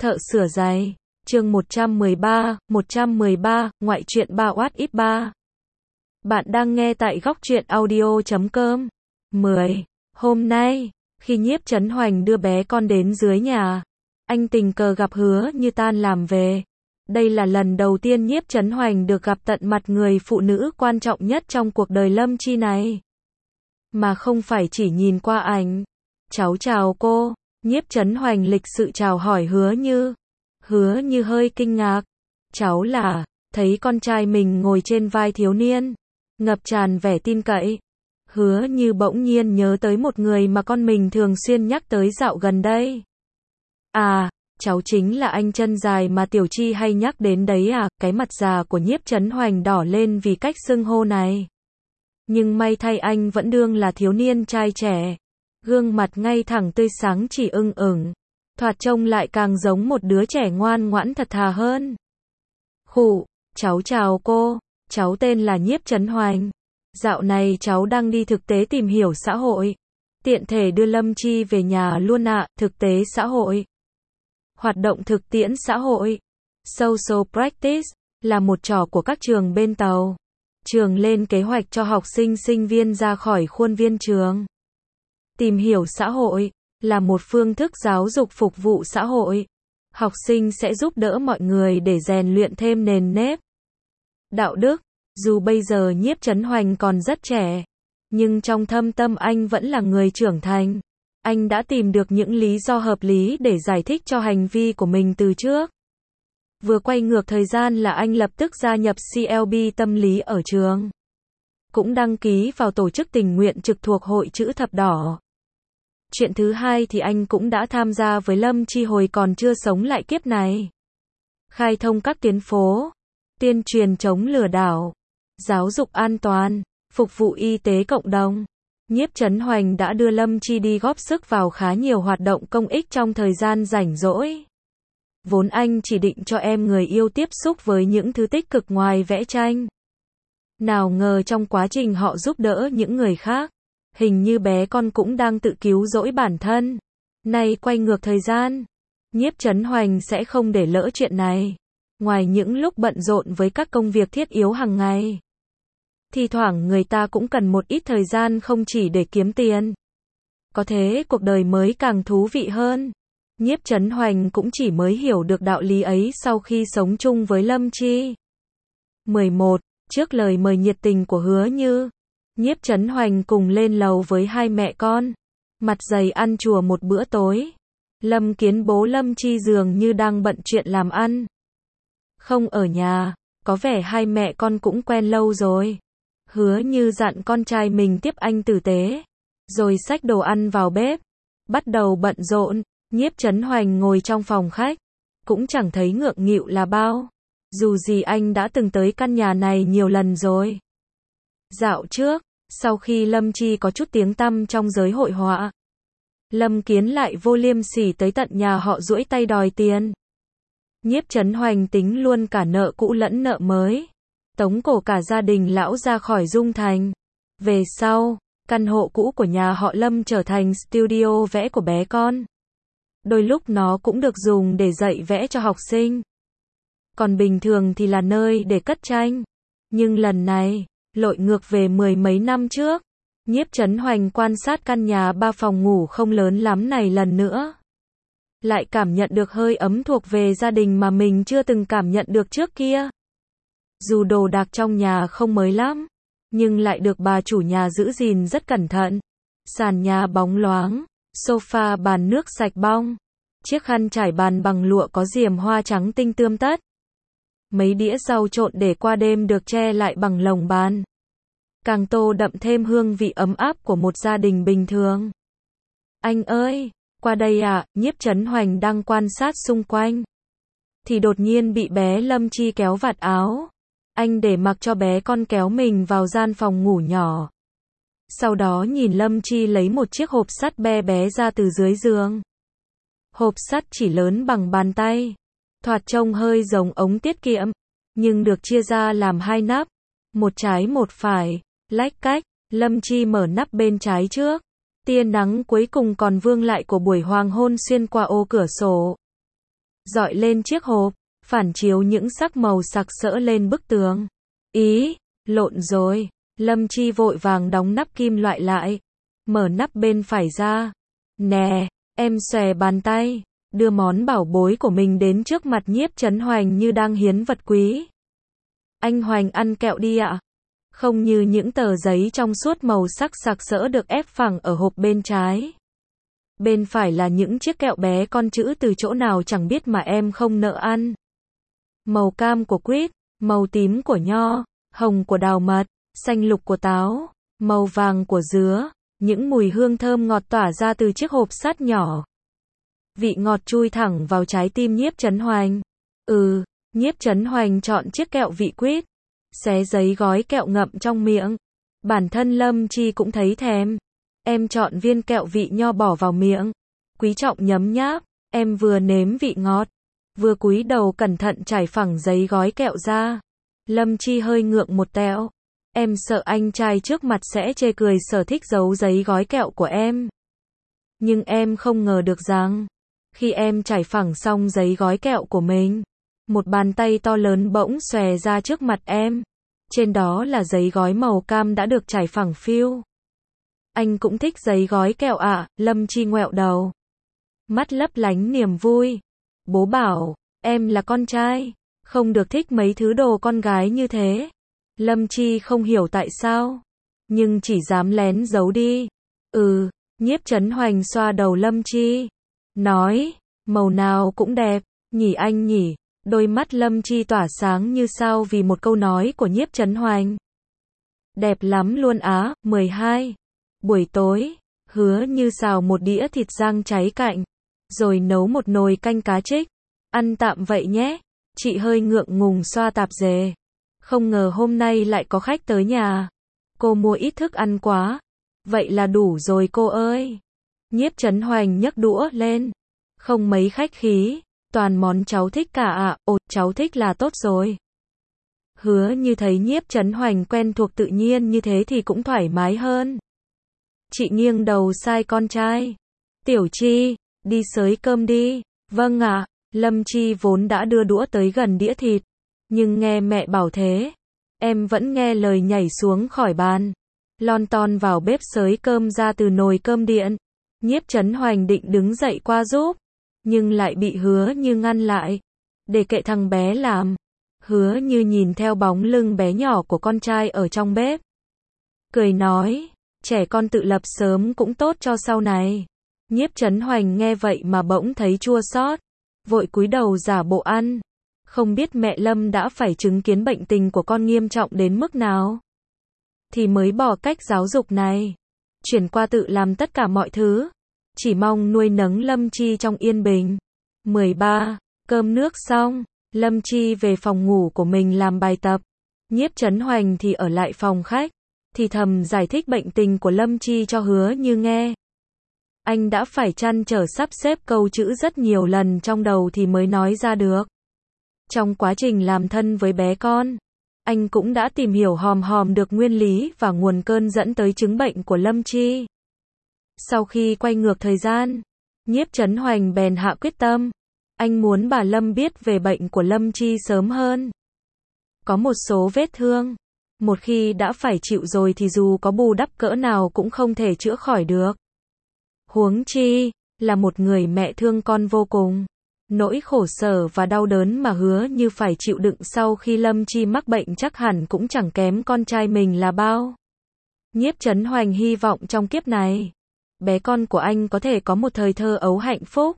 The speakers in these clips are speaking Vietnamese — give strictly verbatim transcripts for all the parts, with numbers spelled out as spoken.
Thợ sửa giày. Chương một trăm mười ba, một trăm mười ba, ngoại truyện ba What If ba. Bạn đang nghe tại góc truyện audio chấm com. mười. Hôm nay, khi Nhiếp Chấn Hoành đưa bé con đến dưới nhà, anh tình cờ gặp Hứa Như tan làm về. Đây là lần đầu tiên Nhiếp Chấn Hoành được gặp tận mặt người phụ nữ quan trọng nhất trong cuộc đời Lâm Chi này. Mà không phải chỉ nhìn qua ảnh. Cháu chào cô. Nhiếp Chấn Hoành lịch sự chào hỏi Hứa Như. Hứa Như hơi kinh ngạc. Cháu là, thấy con trai mình ngồi trên vai thiếu niên, ngập tràn vẻ tin cậy. Hứa Như bỗng nhiên nhớ tới một người mà con mình thường xuyên nhắc tới dạo gần đây. À, cháu chính là anh chân dài mà Tiểu Chi hay nhắc đến đấy à? Cái mặt già của Nhiếp Chấn Hoành đỏ lên vì cách xưng hô này. Nhưng may thay anh vẫn đương là thiếu niên trai trẻ. Gương mặt ngay thẳng tươi sáng chỉ ưng ửng. Thoạt trông lại càng giống một đứa trẻ ngoan ngoãn thật thà hơn. Khụ, cháu chào cô, cháu tên là Nhiếp Chấn Hoành. Dạo này cháu đang đi thực tế tìm hiểu xã hội. Tiện thể đưa Lâm Chi về nhà luôn ạ. Thực tế xã hội. Hoạt động thực tiễn xã hội. Social practice là một trò của các trường bên tàu. Trường lên kế hoạch cho học sinh sinh viên ra khỏi khuôn viên trường. Tìm hiểu xã hội là một phương thức giáo dục phục vụ xã hội. Học sinh sẽ giúp đỡ mọi người để rèn luyện thêm nền nếp, đạo đức. Dù bây giờ Nhiếp Chấn Hoành còn rất trẻ, nhưng trong thâm tâm anh vẫn là người trưởng thành. Anh đã tìm được những lý do hợp lý để giải thích cho hành vi của mình từ trước. Vừa quay ngược thời gian là anh lập tức gia nhập xê lờ bê tâm lý ở trường. Cũng đăng ký vào tổ chức tình nguyện trực thuộc Hội Chữ Thập Đỏ. Chuyện thứ hai thì anh cũng đã tham gia với Lâm Chi hồi còn chưa sống lại kiếp này. Khai thông các tuyến phố, tuyên truyền chống lừa đảo, giáo dục an toàn, phục vụ y tế cộng đồng. Nhiếp Chấn Hoành đã đưa Lâm Chi đi góp sức vào khá nhiều hoạt động công ích trong thời gian rảnh rỗi. Vốn anh chỉ định cho em người yêu tiếp xúc với những thứ tích cực ngoài vẽ tranh. Nào ngờ trong quá trình họ giúp đỡ những người khác, hình như bé con cũng đang tự cứu rỗi bản thân. Nay quay ngược thời gian, Nhiếp Chấn Hoành sẽ không để lỡ chuyện này. Ngoài những lúc bận rộn với các công việc thiết yếu hàng ngày, thì thoảng người ta cũng cần một ít thời gian không chỉ để kiếm tiền. Có thế cuộc đời mới càng thú vị hơn. Nhiếp Chấn Hoành cũng chỉ mới hiểu được đạo lý ấy sau khi sống chung với Lâm Chi. mười một. Trước lời mời nhiệt tình của Hứa Như, Nhiếp Chấn Hoành cùng lên lầu với hai mẹ con. Mặt dày ăn chùa một bữa tối. Lâm Kiến bố Lâm Chi dường như đang bận chuyện làm ăn, không ở nhà. Có vẻ hai mẹ con cũng quen lâu rồi. Hứa Như dặn con trai mình tiếp anh tử tế, rồi xách đồ ăn vào bếp, bắt đầu bận rộn. Nhiếp Chấn Hoành ngồi trong phòng khách, cũng chẳng thấy ngượng nghịu là bao. Dù gì anh đã từng tới căn nhà này nhiều lần rồi. Dạo trước, sau khi Lâm Chi có chút tiếng tăm trong giới hội họa, Lâm Kiến lại vô liêm sỉ tới tận nhà họ duỗi tay đòi tiền. Nhiếp Chấn Hoành tính luôn cả nợ cũ lẫn nợ mới, tống cổ cả gia đình lão ra khỏi Dung Thành. Về sau, căn hộ cũ của nhà họ Lâm trở thành studio vẽ của bé con. Đôi lúc nó cũng được dùng để dạy vẽ cho học sinh, còn bình thường thì là nơi để cất tranh. Nhưng lần này, lội ngược về mười mấy năm trước, Nhiếp Chấn Hoành quan sát căn nhà ba phòng ngủ không lớn lắm này lần nữa. Lại cảm nhận được hơi ấm thuộc về gia đình mà mình chưa từng cảm nhận được trước kia. Dù đồ đạc trong nhà không mới lắm, nhưng lại được bà chủ nhà giữ gìn rất cẩn thận. Sàn nhà bóng loáng, sofa bàn nước sạch bong, chiếc khăn trải bàn bằng lụa có diềm hoa trắng tinh tươm tất. Mấy đĩa rau trộn để qua đêm được che lại bằng lồng bàn, càng tô đậm thêm hương vị ấm áp của một gia đình bình thường. Anh ơi, qua đây ạ. Nhiếp Chấn Hoành đang quan sát xung quanh, thì đột nhiên bị bé Lâm Chi kéo vạt áo. Anh để mặc cho bé con kéo mình vào gian phòng ngủ nhỏ. Sau đó nhìn Lâm Chi lấy một chiếc hộp sắt be bé ra từ dưới giường. Hộp sắt chỉ lớn bằng bàn tay, thoạt trông hơi giống ống tiết kiệm, nhưng được chia ra làm hai nắp, một trái một phải. Lách cách, Lâm Chi mở nắp bên trái trước. Tia nắng cuối cùng còn vương lại của buổi hoàng hôn xuyên qua ô cửa sổ. dọi lên chiếc hộp, phản chiếu những sắc màu sặc sỡ lên bức tường. Ý, lộn rồi. Lâm Chi vội vàng đóng nắp kim loại lại, mở nắp bên phải ra. Nè, em xòe bàn tay, đưa món bảo bối của mình đến trước mặt Nhiếp Chấn Hoành như đang hiến vật quý. Anh Hoành ăn kẹo đi ạ. Không như những tờ giấy trong suốt màu sắc sặc sỡ được ép phẳng ở hộp bên trái. Bên phải là những chiếc kẹo bé con chữ từ chỗ nào chẳng biết mà em không nỡ ăn. Màu cam của quýt, màu tím của nho, hồng của đào mật, xanh lục của táo, màu vàng của dứa, những mùi hương thơm ngọt tỏa ra từ chiếc hộp sắt nhỏ. Vị ngọt chui thẳng vào trái tim Nhiếp Chấn Hoành. Ừ, Nhiếp Chấn Hoành chọn chiếc kẹo vị quýt, xé giấy gói kẹo ngậm trong miệng. Bản thân Lâm Chi cũng thấy thèm. Em chọn viên kẹo vị nho bỏ vào miệng, quý trọng nhấm nháp, em vừa nếm vị ngọt, vừa cúi đầu cẩn thận trải phẳng giấy gói kẹo ra. Lâm Chi hơi ngượng một tẹo. Em sợ anh trai trước mặt sẽ chê cười sở thích giấu giấy gói kẹo của em. Nhưng em không ngờ được rằng, khi em trải phẳng xong giấy gói kẹo của mình, một bàn tay to lớn bỗng xòe ra trước mặt em. Trên đó là giấy gói màu cam đã được trải phẳng phiu. Anh cũng thích giấy gói kẹo ạ, à? Lâm Chi ngoẹo đầu. Mắt lấp lánh niềm vui. Bố bảo, em là con trai, không được thích mấy thứ đồ con gái như thế. Lâm Chi không hiểu tại sao, nhưng chỉ dám lén giấu đi. Ừ, Nhiếp Chấn Hoành xoa đầu Lâm Chi, nói, màu nào cũng đẹp, nhỉ anh nhỉ. Đôi mắt Lâm Chi tỏa sáng như sao vì một câu nói của Nhiếp Chấn Hoành. Đẹp lắm luôn á. mười hai. Buổi tối, Hứa Như xào một đĩa thịt rang cháy cạnh, rồi nấu một nồi canh cá trích. Ăn tạm vậy nhé. Chị hơi ngượng ngùng xoa tạp dề. Không ngờ hôm nay lại có khách tới nhà. Cô mua ít thức ăn quá. Vậy là đủ rồi cô ơi. Nhiếp Chấn Hoành nhấc đũa lên. Không mấy khách khí. Toàn món cháu thích cả ạ. À. Ồ, cháu thích là tốt rồi. Hứa Như thấy Nhiếp Chấn Hoành quen thuộc tự nhiên như thế thì cũng thoải mái hơn. Chị nghiêng đầu sai con trai. Tiểu Chi, đi xới cơm đi. Vâng ạ. À. Lâm Chi vốn đã đưa đũa tới gần đĩa thịt, nhưng nghe mẹ bảo thế, em vẫn nghe lời nhảy xuống khỏi bàn, lon ton vào bếp xới cơm ra từ nồi cơm điện. Nhiếp Chấn Hoành định đứng dậy qua giúp, nhưng lại bị Hứa Như ngăn lại. Để kệ thằng bé làm. Hứa Như nhìn theo bóng lưng bé nhỏ của con trai ở trong bếp, cười nói, trẻ con tự lập sớm cũng tốt cho sau này. Nhiếp Chấn Hoành nghe vậy mà bỗng thấy chua xót, vội cúi đầu giả bộ ăn. Không biết mẹ Lâm đã phải chứng kiến bệnh tình của con nghiêm trọng đến mức nào, thì mới bỏ cách giáo dục này, chuyển qua tự làm tất cả mọi thứ, chỉ mong nuôi nấng Lâm Chi trong yên bình. mười ba. Cơm nước xong, Lâm Chi về phòng ngủ của mình làm bài tập. Nhiếp Chấn Hoành thì ở lại phòng khách, thì thầm giải thích bệnh tình của Lâm Chi cho Hứa Như nghe. Anh đã phải trăn trở sắp xếp câu chữ rất nhiều lần trong đầu thì mới nói ra được. Trong quá trình làm thân với bé con, anh cũng đã tìm hiểu hòm hòm được nguyên lý và nguồn cơn dẫn tới chứng bệnh của Lâm Chi. Sau khi quay ngược thời gian, Nhiếp Chấn Hoành bèn hạ quyết tâm. Anh muốn bà Lâm biết về bệnh của Lâm Chi sớm hơn. Có một số vết thương, một khi đã phải chịu rồi thì dù có bù đắp cỡ nào cũng không thể chữa khỏi được. Huống chi, là một người mẹ thương con vô cùng. Nỗi khổ sở và đau đớn mà Hứa Như phải chịu đựng sau khi Lâm Chi mắc bệnh chắc hẳn cũng chẳng kém con trai mình là bao. Nhiếp Chấn Hoành hy vọng trong kiếp này, bé con của anh có thể có một thời thơ ấu hạnh phúc.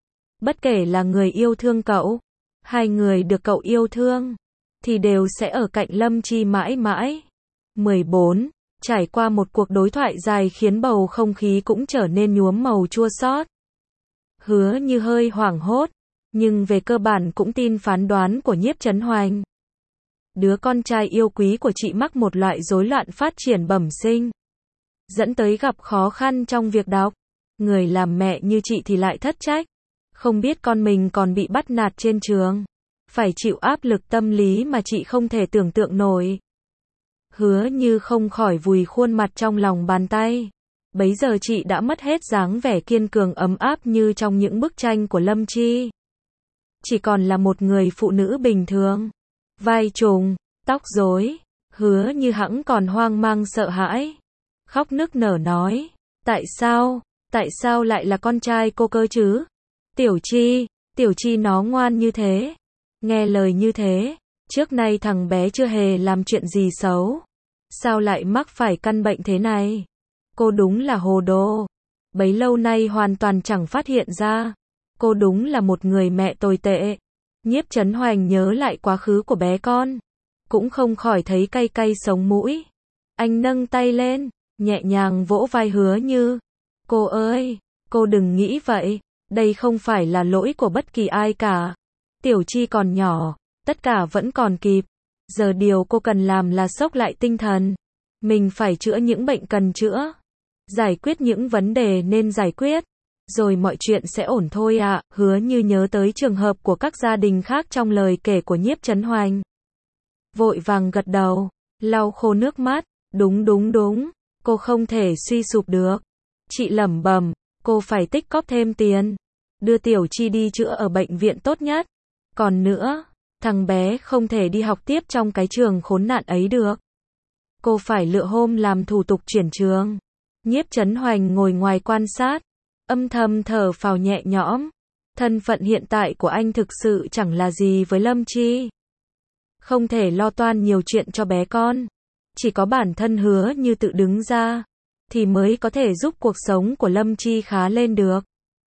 Bất kể là người yêu thương cậu, hai người được cậu yêu thương, thì đều sẽ ở cạnh Lâm Chi mãi mãi. mười bốn. Trải qua một cuộc đối thoại dài khiến bầu không khí cũng trở nên nhuốm màu chua xót. Hứa Như hơi hoảng hốt, nhưng về cơ bản cũng tin phán đoán của Nhiếp Chấn Hoành. Đứa con trai yêu quý của chị mắc một loại rối loạn phát triển bẩm sinh, dẫn tới gặp khó khăn trong việc đọc. Người làm mẹ như chị thì lại thất trách, không biết con mình còn bị bắt nạt trên trường, phải chịu áp lực tâm lý mà chị không thể tưởng tượng nổi. Hứa Như không khỏi vùi khuôn mặt trong lòng bàn tay. Bấy giờ chị đã mất hết dáng vẻ kiên cường ấm áp như trong những bức tranh của Lâm Chi. chỉ còn là một người phụ nữ bình thường. Vai trùng, tóc rối, Hứa Như hẵng còn hoang mang sợ hãi. Khóc nức nở nói, tại sao, tại sao lại là con trai cô cơ chứ? Tiểu Chi, Tiểu Chi nó ngoan như thế, nghe lời như thế, trước nay thằng bé chưa hề làm chuyện gì xấu. Sao lại mắc phải căn bệnh thế này? Cô đúng là hồ đồ. Bấy lâu nay hoàn toàn chẳng phát hiện ra. Cô đúng là một người mẹ tồi tệ. Nhiếp Chấn Hoành nhớ lại quá khứ của bé con, cũng không khỏi thấy cay cay sống mũi. Anh nâng tay lên, nhẹ nhàng vỗ vai Hứa Như. Cô ơi, cô đừng nghĩ vậy, đây không phải là lỗi của bất kỳ ai cả. Tiểu Chi còn nhỏ, tất cả vẫn còn kịp. Giờ điều cô cần làm là xốc lại tinh thần. Mình phải chữa những bệnh cần chữa, giải quyết những vấn đề nên giải quyết, rồi mọi chuyện sẽ ổn thôi ạ. À. Hứa Như nhớ tới trường hợp của các gia đình khác trong lời kể của Nhiếp Chấn Hoành. Vội vàng gật đầu, lau khô nước mắt, đúng đúng đúng, cô không thể suy sụp được. Chị lẩm bẩm, cô phải tích cóp thêm tiền, đưa Tiểu Chi đi chữa ở bệnh viện tốt nhất. Còn nữa, thằng bé không thể đi học tiếp trong cái trường khốn nạn ấy được. Cô phải lựa hôm làm thủ tục chuyển trường. Nhiếp Chấn Hoành ngồi ngoài quan sát, âm thầm thở phào nhẹ nhõm. Thân phận hiện tại của anh thực sự chẳng là gì với Lâm Chi. Không thể lo toan nhiều chuyện cho bé con. Chỉ có bản thân Hứa Như tự đứng ra, thì mới có thể giúp cuộc sống của Lâm Chi khá lên được.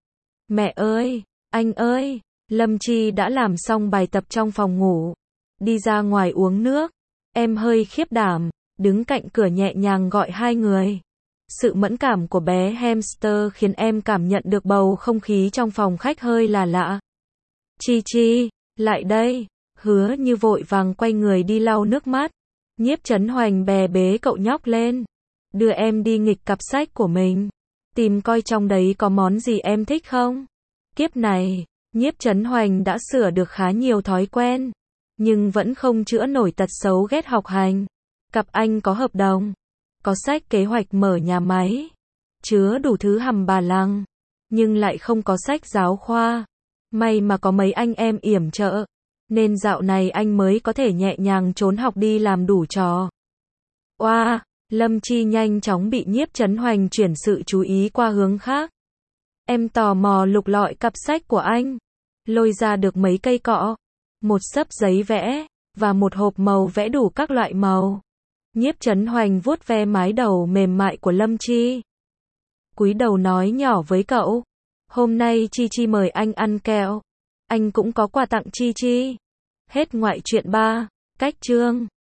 Mẹ ơi, anh ơi, Lâm Chi đã làm xong bài tập trong phòng ngủ, đi ra ngoài uống nước. Em hơi khiếp đảm, đứng cạnh cửa nhẹ nhàng gọi hai người. Sự mẫn cảm của bé hamster khiến em cảm nhận được bầu không khí trong phòng khách hơi là lạ. Chi Chi, lại đây. Hứa Như vội vàng quay người đi lau nước mắt. Nhiếp Chấn Hoành bè bế cậu nhóc lên, đưa em đi nghịch cặp sách của mình, tìm coi trong đấy có món gì em thích không. Kiếp này, Nhiếp Chấn Hoành đã sửa được khá nhiều thói quen, nhưng vẫn không chữa nổi tật xấu ghét học hành. Cặp anh có hợp đồng, có sách kế hoạch mở nhà máy, chứa đủ thứ hầm bà lăng, nhưng lại không có sách giáo khoa. May mà có mấy anh em yểm trợ, nên dạo này anh mới có thể nhẹ nhàng trốn học đi làm đủ trò. Oa, wow, Lâm Chi nhanh chóng bị Nhiếp Chấn Hoành chuyển sự chú ý qua hướng khác. Em tò mò lục lọi cặp sách của anh, lôi ra được mấy cây cọ, một xấp giấy vẽ, và một hộp màu vẽ đủ các loại màu. Nhiếp Chấn Hoành vuốt ve mái đầu mềm mại của Lâm Chi, cúi đầu nói nhỏ với cậu, hôm nay Chi Chi mời anh ăn kẹo, anh cũng có quà tặng Chi Chi. Hết ngoại truyện ba, cách chương.